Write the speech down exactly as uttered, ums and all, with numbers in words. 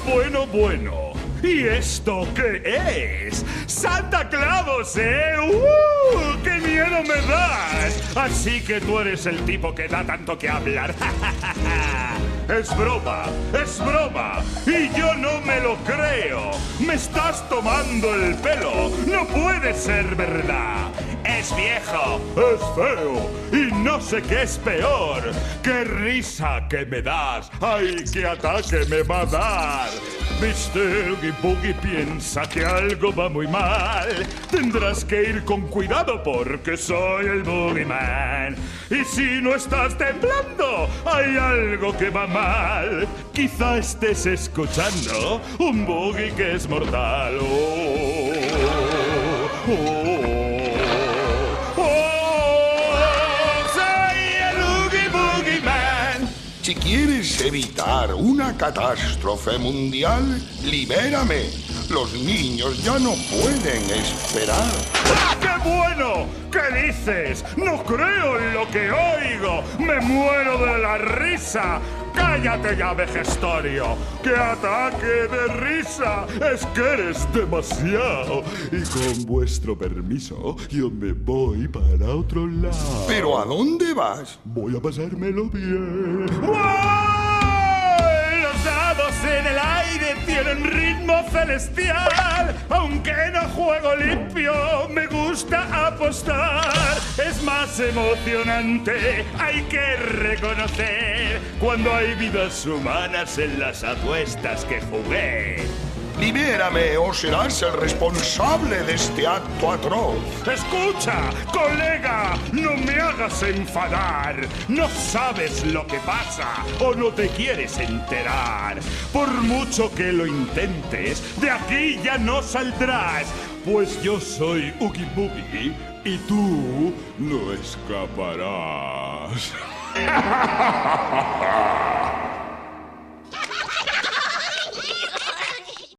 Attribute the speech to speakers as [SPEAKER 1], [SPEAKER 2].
[SPEAKER 1] bueno, bueno. ¿Y esto qué es? ¡Santa Claus, eh! ¡Uh! ¡Qué miedo me das! Así que tú eres el tipo que da tanto que hablar. Es broma, es broma. Y yo no me lo creo. Me estás tomando el pelo. No puede ser verdad. Es viejo, es feo y no sé qué es peor. ¡Qué risa que me das! ¡Ay, qué ataque me va a dar! Mister Oogie Boogie piensa que algo va muy mal. Tendrás que ir con cuidado porque soy el Boogeyman. Y si no estás temblando, hay algo que va mal. Quizá estés escuchando un boogie que es mortal. Oh, oh, oh.
[SPEAKER 2] Si quieres evitar una catástrofe mundial, libérame. Los niños ya no pueden esperar.
[SPEAKER 1] ¡Ah, qué bueno! ¿Qué dices? No creo en lo que oigo. Me muero de la risa. ¡Cállate ya, vejestorio! ¡Qué ataque de risa! ¡Es que eres demasiado! Y con vuestro permiso, yo me voy para otro lado.
[SPEAKER 2] ¿Pero a dónde vas?
[SPEAKER 1] Voy a pasármelo bien. ¡Wow! Los dados en el aire tienen ritmo celestial. Aunque no juego limpio, me gusta apostar. Es más emocionante, hay que reconocer, cuando hay vidas humanas en las apuestas que jugué.
[SPEAKER 2] Libérame o serás el responsable de este acto atroz.
[SPEAKER 1] Escucha, colega, no me hagas enfadar. No sabes lo que pasa o no te quieres enterar. Por mucho que lo intentes, de aquí ya no saldrás. Pues yo soy Oogie Boogie y tú no escaparás.